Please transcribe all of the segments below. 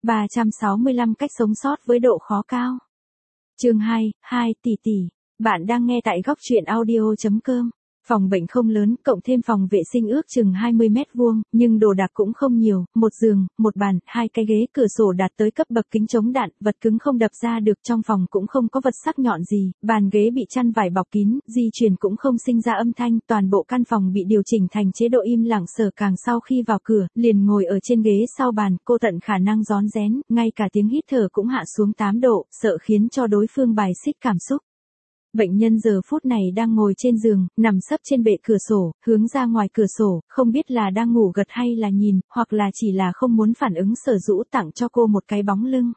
365 cách sống sót với độ khó cao. Chương 2 tỷ tỷ. Bạn đang nghe tại góc truyện audio.com. Phòng bệnh không lớn, cộng thêm phòng vệ sinh ước chừng 20 mét vuông, nhưng đồ đạc cũng không nhiều, một giường, một bàn, hai cái ghế, cửa sổ đạt tới cấp bậc kính chống đạn, vật cứng không đập ra được, trong phòng cũng không có vật sắc nhọn gì, bàn ghế bị chăn vải bọc kín, di chuyển cũng không sinh ra âm thanh, toàn bộ căn phòng bị điều chỉnh thành chế độ im lặng. Sở Càng sau khi vào cửa, liền ngồi ở trên ghế sau bàn, cô tận khả năng rón rén, ngay cả tiếng hít thở cũng hạ xuống 8 độ, sợ khiến cho đối phương bài xích cảm xúc. Bệnh nhân giờ phút này đang ngồi trên giường, nằm sấp trên bệ cửa sổ, hướng ra ngoài cửa sổ, không biết là đang ngủ gật hay là nhìn, hoặc là chỉ là không muốn phản ứng. Sở Dũ tặng cho cô một cái bóng lưng.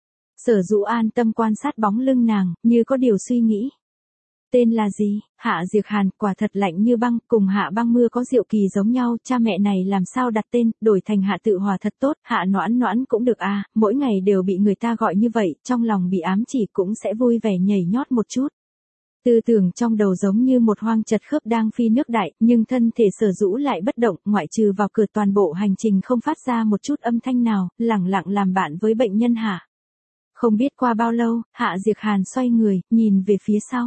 Sở Dũ an tâm quan sát bóng lưng nàng, như có điều suy nghĩ. Tên là gì? Hạ Diệc Hàn. Quả thật lạnh như băng, cùng Hạ Băng Mưa có Diệu Kỳ giống nhau, cha mẹ này làm sao đặt tên, đổi thành Hạ Tự Hòa thật tốt, Hạ Noãn Noãn cũng được à, mỗi ngày đều bị người ta gọi như vậy, trong lòng bị ám chỉ cũng sẽ vui vẻ nhảy nhót một chút. Tư tưởng trong đầu giống như một hoang chật khớp đang phi nước đại, nhưng thân thể Sở Dũ lại bất động, ngoại trừ vào cửa toàn bộ hành trình không phát ra một chút âm thanh nào, lẳng lặng làm bạn với bệnh nhân Hạ. Không biết qua bao lâu, Hạ Diệc Hàn xoay người, nhìn về phía sau.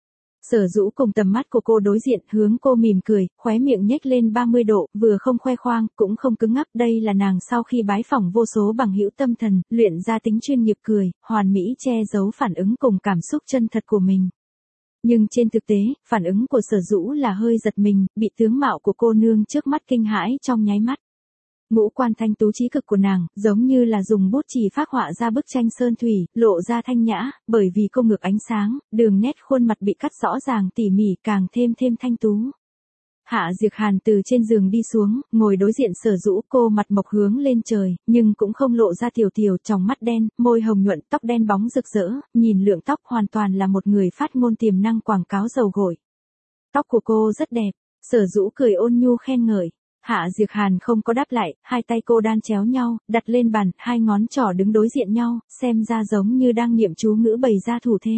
Sở Dũ cùng tầm mắt của cô đối diện, hướng cô mỉm cười, khóe miệng nhếch lên 30 độ, vừa không khoe khoang, cũng không cứng ngắc. Đây là nàng sau khi bái phỏng vô số bằng hữu tâm thần, luyện ra tính chuyên nghiệp cười, hoàn mỹ che giấu phản ứng cùng cảm xúc chân thật của mình. Nhưng trên thực tế, phản ứng của Sở Dũ là hơi giật mình, bị tướng mạo của cô nương trước mắt kinh hãi trong nháy mắt. Ngũ quan thanh tú trí cực của nàng, giống như là dùng bút chì phác họa ra bức tranh sơn thủy, lộ ra thanh nhã, bởi vì cô ngược ánh sáng, đường nét khuôn mặt bị cắt rõ ràng tỉ mỉ, càng thêm thanh tú. Hạ Diệc Hàn từ trên giường đi xuống, ngồi đối diện Sở Dũ, cô mặt mộc hướng lên trời, nhưng cũng không lộ ra tiểu tiểu, tròng mắt đen, môi hồng nhuận, tóc đen bóng rực rỡ, nhìn lượng tóc hoàn toàn là một người phát ngôn tiềm năng quảng cáo dầu gội. Tóc của cô rất đẹp, Sở Dũ cười ôn nhu khen ngợi. Hạ Diệc Hàn không có đáp lại, hai tay cô đan chéo nhau, đặt lên bàn, hai ngón trỏ đứng đối diện nhau, xem ra giống như đang niệm chú ngữ bày ra thủ thế.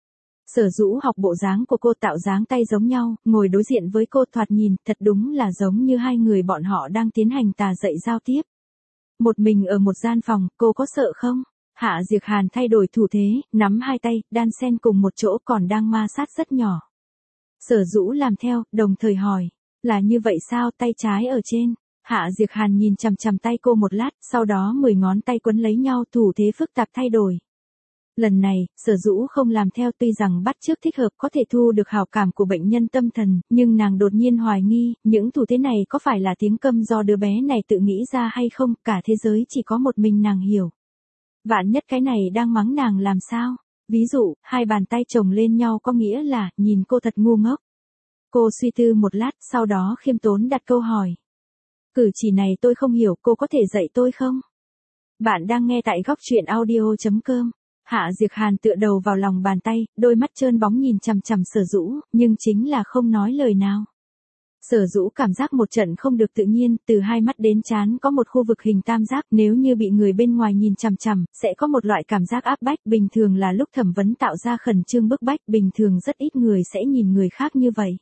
Sở Dũ học bộ dáng của cô, tạo dáng tay giống nhau, ngồi đối diện với cô, thoạt nhìn, thật đúng là giống như hai người bọn họ đang tiến hành tà dạy giao tiếp. Một mình ở một gian phòng, cô có sợ không? Hạ Diệc Hàn thay đổi thủ thế, nắm hai tay, đan xen cùng một chỗ, còn đang ma sát rất nhỏ. Sở Dũ làm theo, đồng thời hỏi. Là như vậy sao? Tay trái ở trên. Hạ Diệc Hàn nhìn chằm chằm tay cô một lát, sau đó 10 ngón tay quấn lấy nhau, thủ thế phức tạp thay đổi. Lần này, Sở Dũ không làm theo, tuy rằng bắt chước thích hợp có thể thu được hảo cảm của bệnh nhân tâm thần, nhưng nàng đột nhiên hoài nghi, những thủ thế này có phải là tiếng câm do đứa bé này tự nghĩ ra hay không, cả thế giới chỉ có một mình nàng hiểu. Vạn nhất cái này đang mắng nàng làm sao? Ví dụ, hai bàn tay chồng lên nhau có nghĩa là, nhìn cô thật ngu ngốc. Cô suy tư một lát, sau đó khiêm tốn đặt câu hỏi. Cử chỉ này tôi không hiểu, cô có thể dạy tôi không? Bạn đang nghe tại góc truyện audio.com. Hạ Diệc Hàn tựa đầu vào lòng bàn tay, đôi mắt trơn bóng nhìn chằm chằm Sở Dũ, nhưng chính là không nói lời nào. Sở Dũ cảm giác một trận không được tự nhiên, từ hai mắt đến trán có một khu vực hình tam giác, nếu như bị người bên ngoài nhìn chằm chằm, sẽ có một loại cảm giác áp bách, bình thường là lúc thẩm vấn tạo ra khẩn trương bức bách, bình thường rất ít người sẽ nhìn người khác như vậy.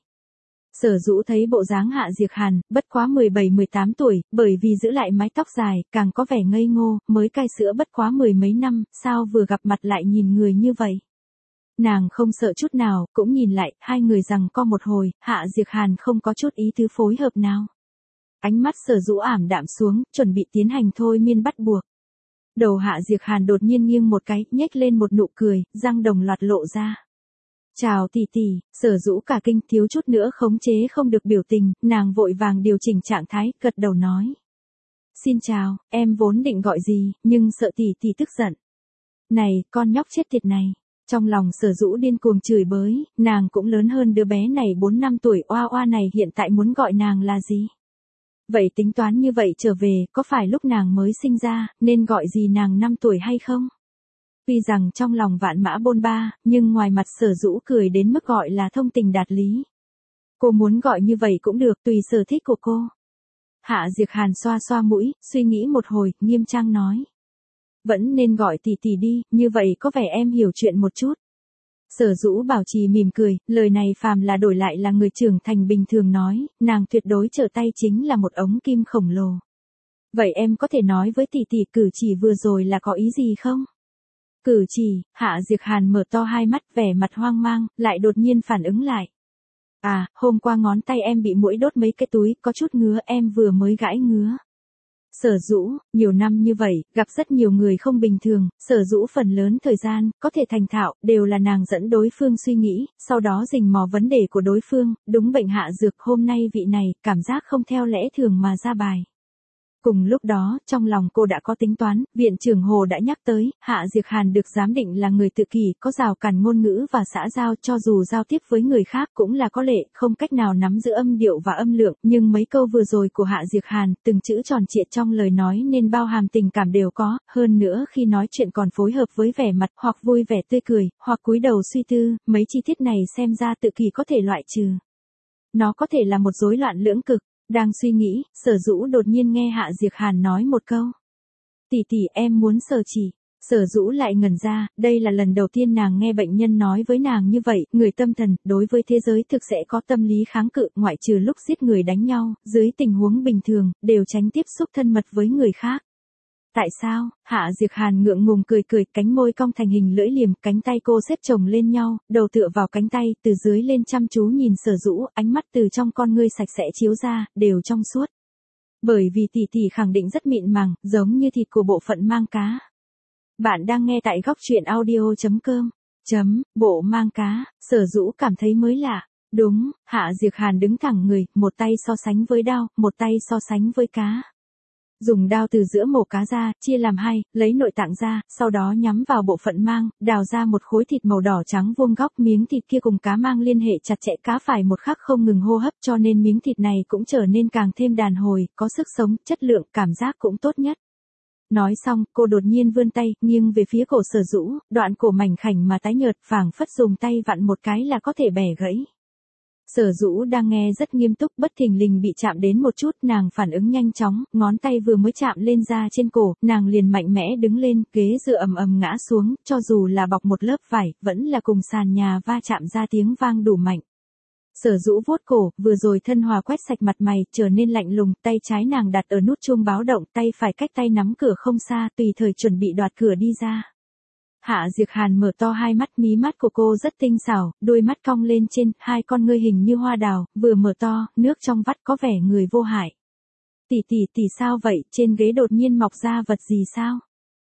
Sở Dũ thấy bộ dáng Hạ Diệc Hàn, bất quá 17-18 tuổi, bởi vì giữ lại mái tóc dài, càng có vẻ ngây ngô, mới cai sữa bất quá 10 mấy năm, sao vừa gặp mặt lại nhìn người như vậy. Nàng không sợ chút nào, cũng nhìn lại, hai người giằng co một hồi, Hạ Diệc Hàn không có chút ý tứ phối hợp nào. Ánh mắt Sở Dũ ảm đạm xuống, chuẩn bị tiến hành thôi miên bắt buộc. Đầu Hạ Diệc Hàn đột nhiên nghiêng một cái, nhếch lên một nụ cười, răng đồng loạt lộ ra. Chào tỷ tỷ. Sở Dũ cả kinh, thiếu chút nữa khống chế không được biểu tình, nàng vội vàng điều chỉnh trạng thái, gật đầu nói. Xin chào, em vốn định gọi gì, nhưng sợ tỷ tỷ tức giận. Này, con nhóc chết tiệt này. Trong lòng Sở Dũ điên cuồng chửi bới, nàng cũng lớn hơn đứa bé này 4 năm tuổi, oa oa này hiện tại muốn gọi nàng là gì? Vậy tính toán như vậy trở về, có phải lúc nàng mới sinh ra, nên gọi gì nàng 5 tuổi hay không? Tuy rằng trong lòng vạn mã bôn ba, nhưng ngoài mặt Sở Dũ cười đến mức gọi là thông tình đạt lý. Cô muốn gọi như vậy cũng được, tùy sở thích của cô. Hạ Diệc Hàn xoa xoa mũi, suy nghĩ một hồi, nghiêm trang nói. Vẫn nên gọi tỷ tỷ đi, như vậy có vẻ em hiểu chuyện một chút. Sở Dũ bảo trì mỉm cười, lời này phàm là đổi lại là người trưởng thành bình thường nói, nàng tuyệt đối trở tay chính là một ống kim khổng lồ. Vậy em có thể nói với tỷ tỷ cử chỉ vừa rồi là có ý gì không? Cử chỉ, Hạ Diệc Hàn mở to hai mắt vẻ mặt hoang mang, lại đột nhiên phản ứng lại. À, hôm qua ngón tay em bị muỗi đốt mấy cái túi, có chút ngứa, em vừa mới gãi ngứa. Sở Dũ, nhiều năm như vậy, gặp rất nhiều người không bình thường, Sở Dũ phần lớn thời gian, có thể thành thạo, đều là nàng dẫn đối phương suy nghĩ, sau đó rình mò vấn đề của đối phương, đúng bệnh hạ dược, hôm nay vị này, cảm giác không theo lẽ thường mà ra bài. Cùng lúc đó, trong lòng cô đã có tính toán, viện trưởng Hồ đã nhắc tới, Hạ Diệc Hàn được giám định là người tự kỷ, có rào cản ngôn ngữ và xã giao, cho dù giao tiếp với người khác cũng là có lệ, không cách nào nắm giữ âm điệu và âm lượng, nhưng mấy câu vừa rồi của Hạ Diệc Hàn, từng chữ tròn trịa trong lời nói nên bao hàm tình cảm đều có, hơn nữa khi nói chuyện còn phối hợp với vẻ mặt, hoặc vui vẻ tươi cười, hoặc cúi đầu suy tư, mấy chi tiết này xem ra tự kỷ có thể loại trừ. Nó có thể là một rối loạn lưỡng cực. Đang suy nghĩ, Sở Dũ đột nhiên nghe Hạ Diệc Hàn nói một câu. Tỷ tỷ em muốn Sở chỉ. Sở Dũ lại ngẩn ra, đây là lần đầu tiên nàng nghe bệnh nhân nói với nàng như vậy, người tâm thần, đối với thế giới thực sẽ có tâm lý kháng cự, ngoại trừ lúc giết người đánh nhau, dưới tình huống bình thường, đều tránh tiếp xúc thân mật với người khác. Tại sao? Hạ Diệc Hàn ngượng ngùng cười cười, cánh môi cong thành hình lưỡi liềm, cánh tay cô xếp chồng lên nhau, đầu tựa vào cánh tay, từ dưới lên chăm chú nhìn Sở Dũ, ánh mắt từ trong con ngươi sạch sẽ chiếu ra, đều trong suốt. Bởi vì tỷ tỷ khẳng định rất mịn màng, giống như thịt của bộ phận mang cá. Bạn đang nghe tại góc truyện audio.com. Bộ mang cá, Sở Dũ cảm thấy mới lạ. Đúng, Hạ Diệc Hàn đứng thẳng người, một tay so sánh với đao, một tay so sánh với cá. Dùng đao từ giữa mổ cá ra, chia làm hai, lấy nội tạng ra, sau đó nhắm vào bộ phận mang, đào ra một khối thịt màu đỏ trắng vuông góc, miếng thịt kia cùng cá mang liên hệ chặt chẽ, cá phải một khắc không ngừng hô hấp, cho nên miếng thịt này cũng trở nên càng thêm đàn hồi, có sức sống, chất lượng, cảm giác cũng tốt nhất. Nói xong, cô đột nhiên vươn tay, nghiêng về phía cổ Sở Dũ, đoạn cổ mảnh khảnh mà tái nhợt, phảng phất dùng tay vặn một cái là có thể bẻ gãy. Sở Dũ đang nghe rất nghiêm túc, bất thình lình bị chạm đến một chút, nàng phản ứng nhanh chóng, ngón tay vừa mới chạm lên da trên cổ, nàng liền mạnh mẽ đứng lên, ghế dựa ầm ầm ngã xuống, cho dù là bọc một lớp vải, vẫn là cùng sàn nhà va chạm ra tiếng vang đủ mạnh. Sở Dũ vuốt cổ, vừa rồi thân hòa quét sạch mặt mày, trở nên lạnh lùng, tay trái nàng đặt ở nút chuông báo động, tay phải cách tay nắm cửa không xa, tùy thời chuẩn bị đoạt cửa đi ra. Hạ Diệc Hàn mở to hai mắt, mí mắt của cô rất tinh xảo, đôi mắt cong lên trên, hai con ngươi hình như hoa đào, vừa mở to, nước trong vắt có vẻ người vô hại. Tỷ sao vậy, trên ghế đột nhiên mọc ra vật gì sao?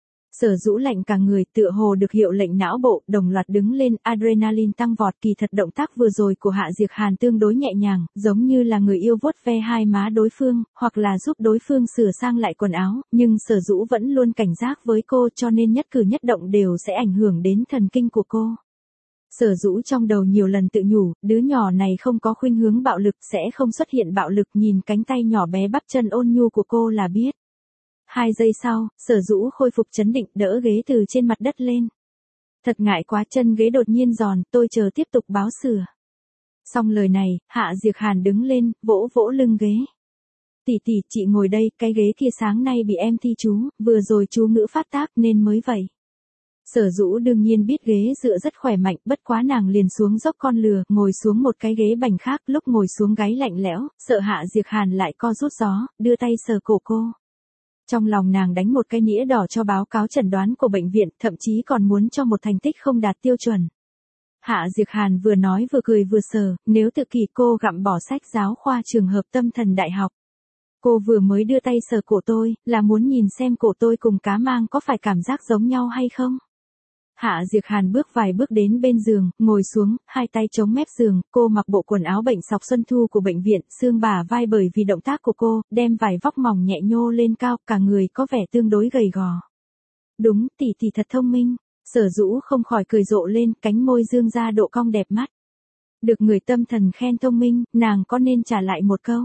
Sở Dũ lạnh cả người, tựa hồ được hiệu lệnh não bộ, đồng loạt đứng lên, adrenaline tăng vọt, kỳ thật động tác vừa rồi của Hạ Diệc Hàn tương đối nhẹ nhàng, giống như là người yêu vuốt ve hai má đối phương, hoặc là giúp đối phương sửa sang lại quần áo, nhưng Sở Dũ vẫn luôn cảnh giác với cô, cho nên nhất cử nhất động đều sẽ ảnh hưởng đến thần kinh của cô. Sở Dũ trong đầu nhiều lần tự nhủ, đứa nhỏ này không có khuynh hướng bạo lực, sẽ không xuất hiện bạo lực, nhìn cánh tay nhỏ bé bắp chân ôn nhu của cô là biết. 2 giây sau, Sở Dũ khôi phục trấn định, đỡ ghế từ trên mặt đất lên. Thật ngại quá, chân ghế đột nhiên giòn, tôi chờ tiếp tục báo sửa. Xong lời này, Hạ Diệc Hàn đứng lên, vỗ vỗ lưng ghế. Tỷ, chị ngồi đây, cái ghế kia sáng nay bị em thi chú, vừa rồi chú ngữ phát tác nên mới vậy. Sở Dũ đương nhiên biết ghế dựa rất khỏe mạnh, bất quá nàng liền xuống dốc con lừa, ngồi xuống một cái ghế bành khác, lúc ngồi xuống gáy lạnh lẽo, sợ Hạ Diệc Hàn lại co rút gió, đưa tay sờ cổ cô. Trong lòng nàng đánh một cái nĩa đỏ cho báo cáo chẩn đoán của bệnh viện, thậm chí còn muốn cho một thành tích không đạt tiêu chuẩn. Hạ Diệc Hàn vừa nói vừa cười vừa sờ, nếu tự kỷ cô gặm bỏ sách giáo khoa trường hợp tâm thần đại học. Cô vừa mới đưa tay sờ cổ tôi, là muốn nhìn xem cổ tôi cùng cá mang có phải cảm giác giống nhau hay không. Hạ Diệc Hàn bước vài bước đến bên giường, ngồi xuống, hai tay chống mép giường, cô mặc bộ quần áo bệnh sọc xuân thu của bệnh viện, xương bả vai bởi vì động tác của cô, đem vải vóc mỏng nhẹ nhô lên cao, cả người có vẻ tương đối gầy gò. Đúng, tỷ thật thông minh. Sở Dũ không khỏi cười rộ lên, cánh môi dương ra độ cong đẹp mắt. Được người tâm thần khen thông minh, nàng có nên trả lại một câu.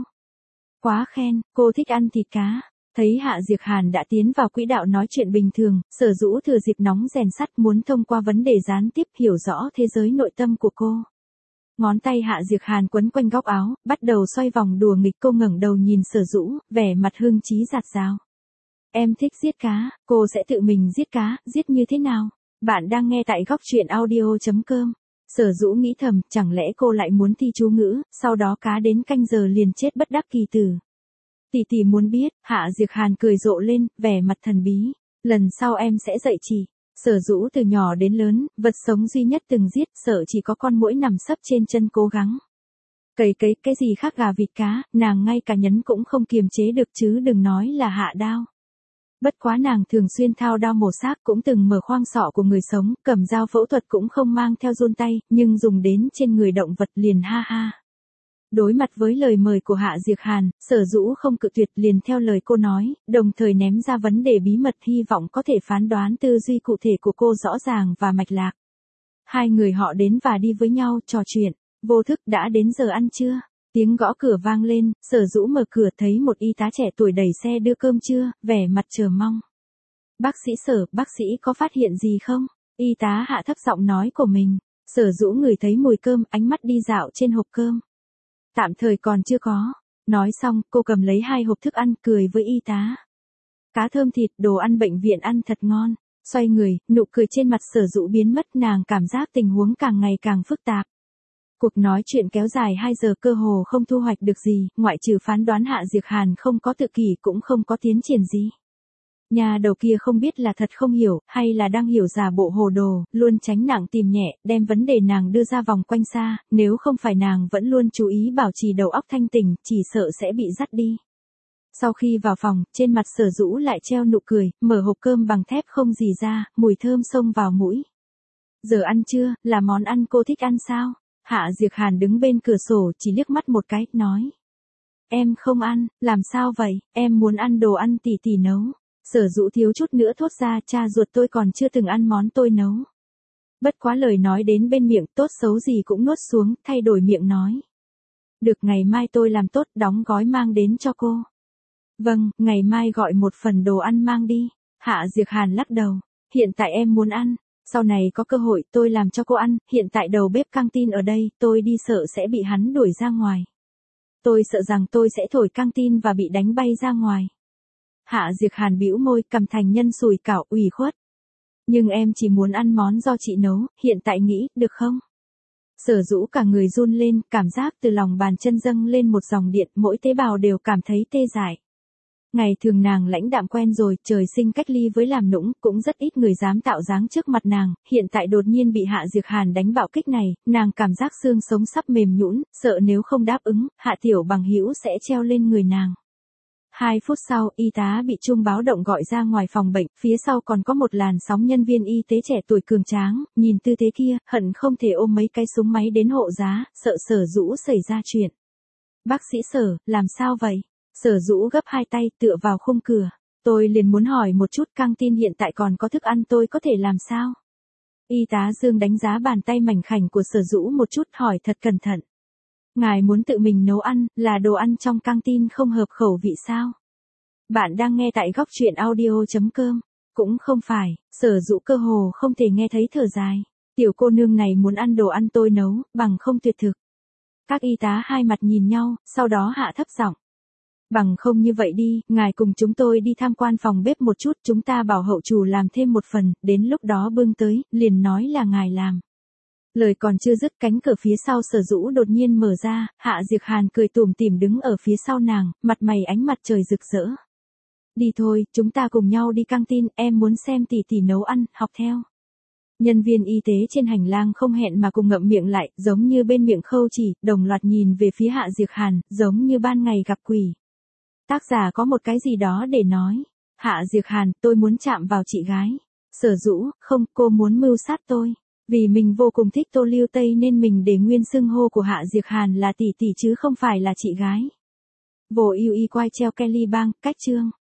Quá khen, cô thích ăn thịt cá. Thấy Hạ Diệc Hàn đã tiến vào quỹ đạo nói chuyện bình thường, Sở Dũ thừa dịp nóng rèn sắt muốn thông qua vấn đề gián tiếp hiểu rõ thế giới nội tâm của cô. Ngón tay Hạ Diệc Hàn quấn quanh góc áo, bắt đầu xoay vòng đùa nghịch, cô ngẩng đầu nhìn Sở Dũ, vẻ mặt hưng trí dạt dào. Em thích giết cá, cô sẽ tự mình giết cá, giết như thế nào? Bạn đang nghe tại góc truyện audio.com. Sở Dũ nghĩ thầm, chẳng lẽ cô lại muốn thi chú ngữ, sau đó cá đến canh giờ liền chết bất đắc kỳ tử. Tỷ muốn biết, Hạ Diệc Hàn cười rộ lên, vẻ mặt thần bí. Lần sau em sẽ dạy chị. Sở Dũ từ nhỏ đến lớn, vật sống duy nhất từng giết, sợ chỉ có con muỗi nằm sấp trên chân cố gắng. Cấy cái gì khác gà vịt cá, nàng ngay cả nhấn cũng không kiềm chế được chứ đừng nói là hạ đao. Bất quá nàng thường xuyên thao đao mổ xác, cũng từng mở khoang sọ của người sống, cầm dao phẫu thuật cũng không mang theo run tay, nhưng dùng đến trên người động vật liền ha ha. Đối mặt với lời mời của Hạ Diệc Hàn, Sở Dũ không cự tuyệt, liền theo lời cô nói, đồng thời ném ra vấn đề bí mật, hy vọng có thể phán đoán tư duy cụ thể của cô rõ ràng và mạch lạc. Hai người họ đến và đi với nhau, trò chuyện. Vô thức đã đến giờ ăn trưa. Tiếng gõ cửa vang lên, Sở Dũ mở cửa thấy một y tá trẻ tuổi đẩy xe đưa cơm trưa, vẻ mặt chờ mong. Bác sĩ Sở, bác sĩ có phát hiện gì không? Y tá hạ thấp giọng nói của mình. Sở Dũ ngửi thấy mùi cơm, ánh mắt đi dạo trên hộp cơm. Tạm thời còn chưa có. Nói xong, cô cầm lấy 2 hộp thức ăn, cười với y tá. Cá thơm thịt, đồ ăn bệnh viện ăn thật ngon. Xoay người, nụ cười trên mặt Sở Dũ biến mất, nàng cảm giác tình huống càng ngày càng phức tạp. Cuộc nói chuyện kéo dài 2 giờ cơ hồ không thu hoạch được gì, ngoại trừ phán đoán Hạ Diệc Hàn không có tự kỷ cũng không có tiến triển gì. Nhà đầu kia không biết là thật không hiểu, hay là đang hiểu giả bộ hồ đồ, luôn tránh nặng tìm nhẹ, đem vấn đề nàng đưa ra vòng quanh xa, nếu không phải nàng vẫn luôn chú ý bảo trì đầu óc thanh tỉnh, chỉ sợ sẽ bị dắt đi. Sau khi vào phòng, trên mặt Sở Dũ lại treo nụ cười, mở hộp cơm bằng thép không gì ra, mùi thơm xông vào mũi. Giờ ăn trưa, là món ăn cô thích ăn sao? Hạ Diệc Hàn đứng bên cửa sổ chỉ liếc mắt một cái, nói. Em không ăn, làm sao vậy, em muốn ăn đồ ăn tỷ nấu. Sở Dũ thiếu chút nữa thốt ra, cha ruột tôi còn chưa từng ăn món tôi nấu. Bất quá lời nói đến bên miệng, tốt xấu gì cũng nuốt xuống, thay đổi miệng nói. Được, ngày mai tôi làm tốt, đóng gói mang đến cho cô. Vâng, ngày mai gọi một phần đồ ăn mang đi. Hạ Diệc Hàn lắc đầu. Hiện tại em muốn ăn. Sau này có cơ hội tôi làm cho cô ăn, hiện tại đầu bếp căng tin ở đây, tôi đi sợ sẽ bị hắn đuổi ra ngoài. Tôi sợ rằng tôi sẽ thổi căng tin và bị đánh bay ra ngoài. Hạ Diệc Hàn bĩu môi, cầm thành nhân sùi cảo, ủy khuất. Nhưng em chỉ muốn ăn món do chị nấu, hiện tại nghĩ, được không? Sở Dũ cả người run lên, cảm giác từ lòng bàn chân dâng lên một dòng điện, mỗi tế bào đều cảm thấy tê dại. Ngày thường nàng lãnh đạm quen rồi, trời sinh cách ly với làm nũng, cũng rất ít người dám tạo dáng trước mặt nàng, hiện tại đột nhiên bị Hạ Diệc Hàn đánh bạo kích này, nàng cảm giác xương sống sắp mềm nhũn, sợ nếu không đáp ứng, Hạ Tiểu Bằng Hữu sẽ treo lên người nàng. 2 phút sau, y tá bị chuông báo động gọi ra ngoài phòng bệnh, phía sau còn có một làn sóng nhân viên y tế trẻ tuổi cường tráng, nhìn tư thế kia, hận không thể ôm mấy cái súng máy đến hộ giá, sợ Sở Dũ xảy ra chuyện. Bác sĩ Sở, làm sao vậy? Sở Dũ gấp 2 tay tựa vào khung cửa. Tôi liền muốn hỏi một chút, căng tin hiện tại còn có thức ăn tôi có thể làm sao? Y tá Dương đánh giá bàn tay mảnh khảnh của Sở Dũ một chút, hỏi thật cẩn thận. Ngài muốn tự mình nấu ăn, là đồ ăn trong căng tin không hợp khẩu vị sao? Bạn đang nghe tại góc truyện audio.com. Cũng không phải, Sở Dũ cơ hồ không thể nghe thấy thở dài. Tiểu cô nương này muốn ăn đồ ăn tôi nấu, bằng không tuyệt thực. Các y tá hai mặt nhìn nhau, sau đó hạ thấp giọng. Bằng không như vậy đi, ngài cùng chúng tôi đi tham quan phòng bếp một chút, chúng ta bảo hậu chủ làm thêm một phần, đến lúc đó bưng tới, liền nói là ngài làm. Lời còn chưa dứt, cánh cửa phía sau Sở Dũ đột nhiên mở ra, Hạ Diệc Hàn cười tủm tỉm đứng ở phía sau nàng, mặt mày ánh mặt trời rực rỡ. Đi thôi, chúng ta cùng nhau đi căng tin, em muốn xem tỷ nấu ăn, học theo. Nhân viên y tế trên hành lang không hẹn mà cùng ngậm miệng lại, giống như bên miệng khâu chỉ, đồng loạt nhìn về phía Hạ Diệc Hàn, giống như ban ngày gặp quỷ. Tác giả có một cái gì đó để nói. Hạ Diệc Hàn, tôi muốn chạm vào chị gái. Sở Dũ, không, cô muốn mưu sát tôi. Vì mình vô cùng thích Tô Lưu Tây nên mình để nguyên xưng hô của Hạ Diệc Hàn là tỷ chứ không phải là chị gái. Vô ưu y quay treo Kelly Bang, cách chương.